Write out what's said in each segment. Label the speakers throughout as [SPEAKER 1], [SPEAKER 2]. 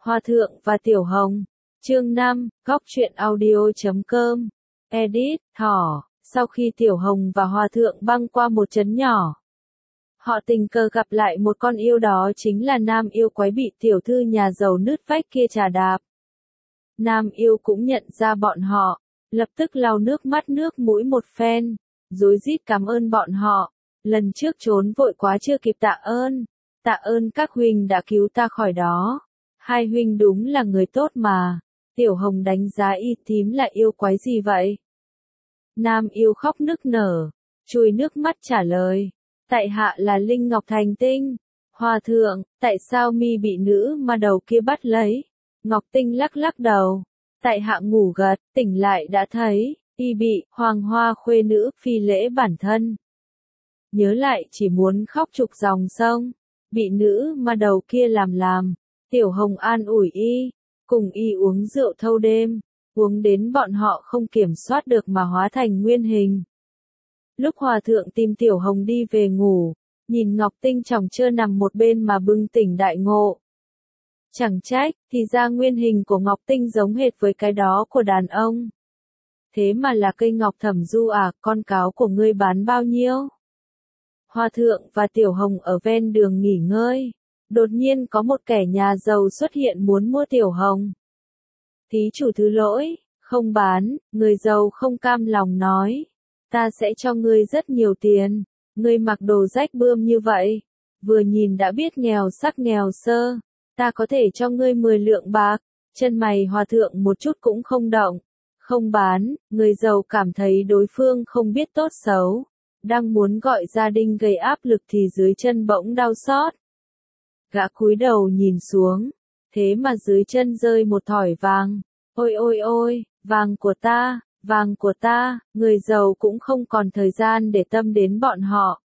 [SPEAKER 1] Hòa thượng và Tiểu Hồng. Chương 5, góc truyện audio.com. Edit, thỏ. Sau khi Tiểu Hồng và Hòa thượng băng qua một trấn nhỏ, họ tình cờ gặp lại một con yêu, đó chính là nam yêu quái bị tiểu thư nhà giàu nứt vách kia trà đạp. Nam yêu cũng nhận ra bọn họ, lập tức lau nước mắt nước mũi một phen, rối rít cảm ơn bọn họ. Lần trước trốn vội quá chưa kịp tạ ơn các huynh đã cứu ta khỏi đó. Hai huynh đúng là người tốt mà. Tiểu Hồng đánh giá y thím là yêu quái gì vậy? Nam yêu khóc nức nở, chùi nước mắt trả lời. Tại hạ là Linh Ngọc Thành Tinh. Hòa thượng, tại sao mi bị nữ ma đầu kia bắt lấy? Ngọc Tinh lắc lắc đầu. Tại hạ ngủ gật, tỉnh lại đã thấy, y bị Hoàng Hoa khuê nữ phi lễ bản thân. Nhớ lại chỉ muốn khóc trục dòng sông, bị nữ ma đầu kia làm. Tiểu Hồng an ủi y, cùng y uống rượu thâu đêm, uống đến bọn họ không kiểm soát được mà hóa thành nguyên hình. Lúc Hòa thượng tìm Tiểu Hồng đi về ngủ, nhìn Ngọc Tinh chòng chơ nằm một bên mà bừng tỉnh đại ngộ. Chẳng trách, thì ra nguyên hình của Ngọc Tinh giống hệt với cái đó của đàn ông. Thế mà là cây ngọc thẩm du à, con cáo của ngươi bán bao nhiêu? Hòa thượng và Tiểu Hồng ở ven đường nghỉ ngơi. Đột nhiên có một kẻ nhà giàu xuất hiện muốn mua Tiểu Hồng. Thí chủ thứ lỗi, không bán, người giàu không cam lòng nói. Ta sẽ cho ngươi rất nhiều tiền, ngươi mặc đồ rách bươm như vậy. Vừa nhìn đã biết nghèo sắc nghèo sơ, ta có thể cho ngươi 10 lượng bạc. Chân mày Hòa thượng một chút cũng không động. Không bán, người giàu cảm thấy đối phương không biết tốt xấu. Đang muốn gọi gia đình gây áp lực thì dưới chân bỗng đau xót. Gã cúi đầu nhìn xuống, thế mà dưới chân rơi một thỏi vàng. Ôi ôi ôi, vàng của ta, người giàu cũng không còn thời gian để tâm đến bọn họ.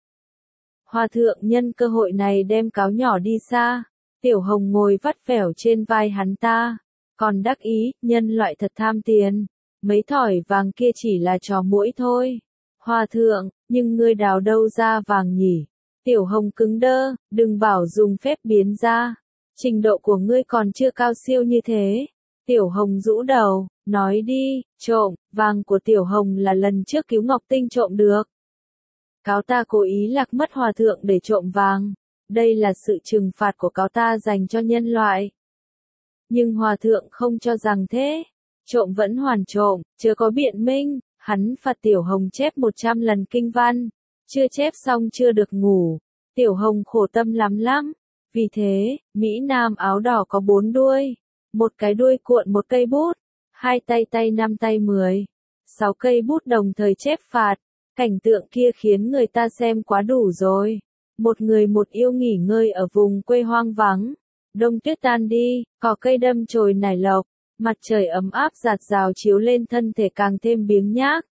[SPEAKER 1] Hòa thượng nhân cơ hội này đem cáo nhỏ đi xa, Tiểu Hồng ngồi vắt vẻo trên vai hắn ta, còn đắc ý, nhân loại thật tham tiền, mấy thỏi vàng kia chỉ là trò muỗi thôi. Hòa thượng, nhưng ngươi đào đâu ra vàng nhỉ? Tiểu Hồng cứng đơ, đừng bảo dùng phép biến ra. Trình độ của ngươi còn chưa cao siêu như thế. Tiểu Hồng rũ đầu, nói đi, trộm, vàng của Tiểu Hồng là lần trước cứu Ngọc Tinh trộm được. Cáo ta cố ý lạc mất Hòa thượng để trộm vàng. Đây là sự trừng phạt của cáo ta dành cho nhân loại. Nhưng Hòa thượng không cho rằng thế. Trộm vẫn hoàn trộm, chưa có biện minh. Hắn phạt Tiểu Hồng chép 100 lần kinh văn. Chưa chép xong chưa được ngủ. Tiểu Hồng khổ tâm lắm. Vì thế, Mỹ Nam áo đỏ có 4 đuôi. Một cái đuôi cuộn một cây bút. 2 tay 5 tay 10. 6 cây bút đồng thời chép phạt. Cảnh tượng kia khiến người ta xem quá đủ rồi. Một người một yêu nghỉ ngơi ở vùng quê hoang vắng. Đông tuyết tan đi, cỏ cây đâm chồi nảy lộc. Mặt trời ấm áp rạt rào chiếu lên thân thể càng thêm biếng nhác.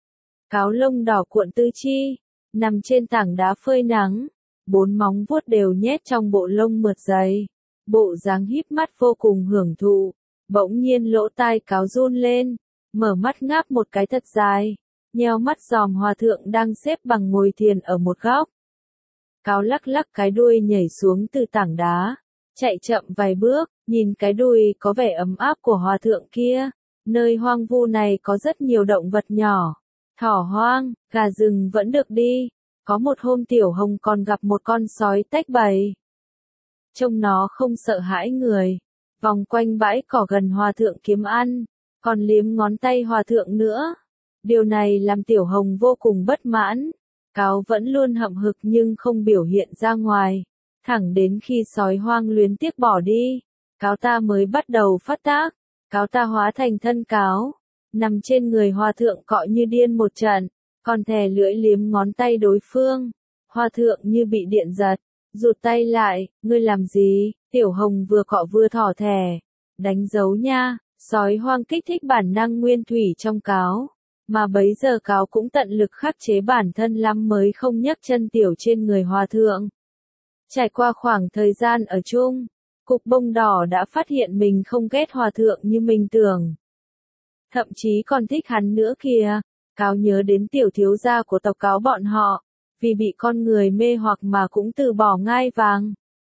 [SPEAKER 1] Cáo lông đỏ cuộn tứ chi, nằm trên tảng đá phơi nắng, 4 móng vuốt đều nhét trong bộ lông mượt dày, bộ dáng híp mắt vô cùng hưởng thụ. Bỗng nhiên lỗ tai cáo run lên, mở mắt ngáp một cái thật dài, nheo mắt dòm Hòa thượng đang xếp bằng ngồi thiền ở một góc. Cáo lắc lắc cái đuôi nhảy xuống từ tảng đá, chạy chậm vài bước, nhìn cái đuôi có vẻ ấm áp của Hòa thượng kia. Nơi hoang vu này có rất nhiều động vật nhỏ. Thỏ hoang, gà rừng vẫn được đi. Có một hôm Tiểu Hồng còn gặp một con sói tách bầy. Trông nó không sợ hãi người. Vòng quanh bãi cỏ gần Hòa thượng kiếm ăn. Còn liếm ngón tay Hòa thượng nữa. Điều này làm Tiểu Hồng vô cùng bất mãn. Cáo vẫn luôn hậm hực nhưng không biểu hiện ra ngoài. Thẳng đến khi sói hoang luyến tiếc bỏ đi, cáo ta mới bắt đầu phát tác. Cáo ta hóa thành thân cáo, nằm trên người Hòa thượng cọ như điên một trận, còn thè lưỡi liếm ngón tay đối phương. Hòa thượng như bị điện giật, rụt tay lại, ngươi làm gì? Tiểu Hồng vừa cọ vừa thỏ thè, đánh dấu nha. Sói hoang kích thích bản năng nguyên thủy trong cáo, mà bấy giờ cáo cũng tận lực khắc chế bản thân lắm mới không nhấc chân tiểu trên người Hòa thượng. Trải qua khoảng thời gian ở chung, cục bông đỏ đã phát hiện mình không ghét Hòa thượng như mình tưởng. Thậm chí còn thích hắn nữa kìa. Cáo nhớ đến tiểu thiếu gia của tộc cáo bọn họ, vì bị con người mê hoặc mà cũng từ bỏ ngai vàng.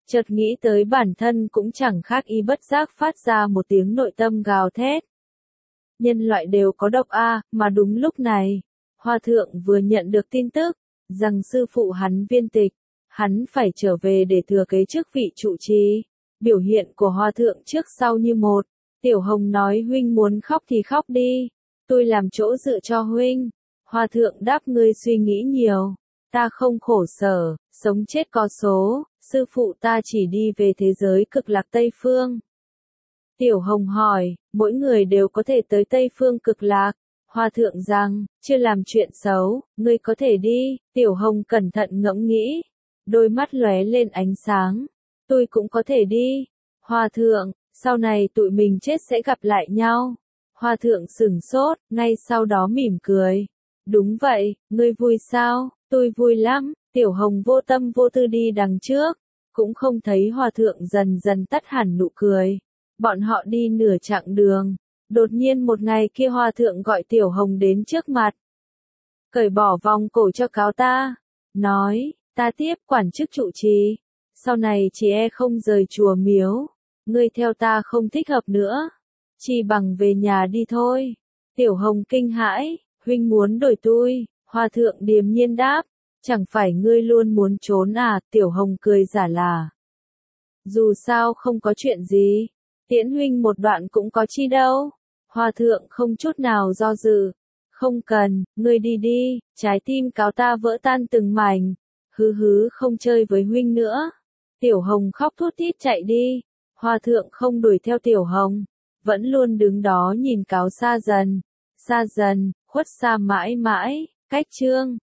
[SPEAKER 1] Chợt nghĩ tới bản thân cũng chẳng khác y bất giác phát ra một tiếng nội tâm gào thét. Nhân loại đều có độc a, mà đúng lúc này, Hòa thượng vừa nhận được tin tức, rằng sư phụ hắn viên tịch, hắn phải trở về để thừa kế chức vị trụ trì. Biểu hiện của Hòa thượng trước sau như một. Tiểu Hồng nói huynh muốn khóc thì khóc đi, tôi làm chỗ dựa cho huynh. Hòa thượng đáp ngươi suy nghĩ nhiều, ta không khổ sở, sống chết có số, sư phụ ta chỉ đi về thế giới cực lạc Tây Phương. Tiểu Hồng hỏi, mỗi người đều có thể tới Tây Phương cực lạc. Hòa thượng rằng, chưa làm chuyện xấu, ngươi có thể đi. Tiểu Hồng cẩn thận ngẫm nghĩ, đôi mắt lóe lên ánh sáng. Tôi cũng có thể đi. Hòa thượng, sau này tụi mình chết sẽ gặp lại nhau. Hòa thượng sửng sốt, ngay sau đó mỉm cười. Đúng vậy, ngươi vui sao? Tôi vui lắm. Tiểu Hồng vô tâm vô tư đi đằng trước, cũng không thấy Hòa thượng dần dần tắt hẳn nụ cười. Bọn họ đi nửa chặng đường. Đột nhiên một ngày kia Hòa thượng gọi Tiểu Hồng đến trước mặt. Cởi bỏ vòng cổ cho cáo ta. Nói, ta tiếp quản chức trụ trì. Sau này chỉ e không rời chùa miếu. Ngươi theo ta không thích hợp nữa. Chỉ bằng về nhà đi thôi. Tiểu Hồng kinh hãi, huynh muốn đổi tôi. Hòa thượng điềm nhiên đáp. Chẳng phải ngươi luôn muốn trốn à? Tiểu Hồng cười giả là. Dù sao không có chuyện gì. Tiễn huynh một đoạn cũng có chi đâu. Hòa thượng không chút nào do dự. Không cần, ngươi đi đi, trái tim cáo ta vỡ tan từng mảnh. Hứ không chơi với huynh nữa. Tiểu Hồng khóc thút thít chạy đi. Hòa thượng không đuổi theo Tiểu Hồng. Vẫn luôn đứng đó nhìn cáo xa dần, khuất xa mãi mãi. Cách chương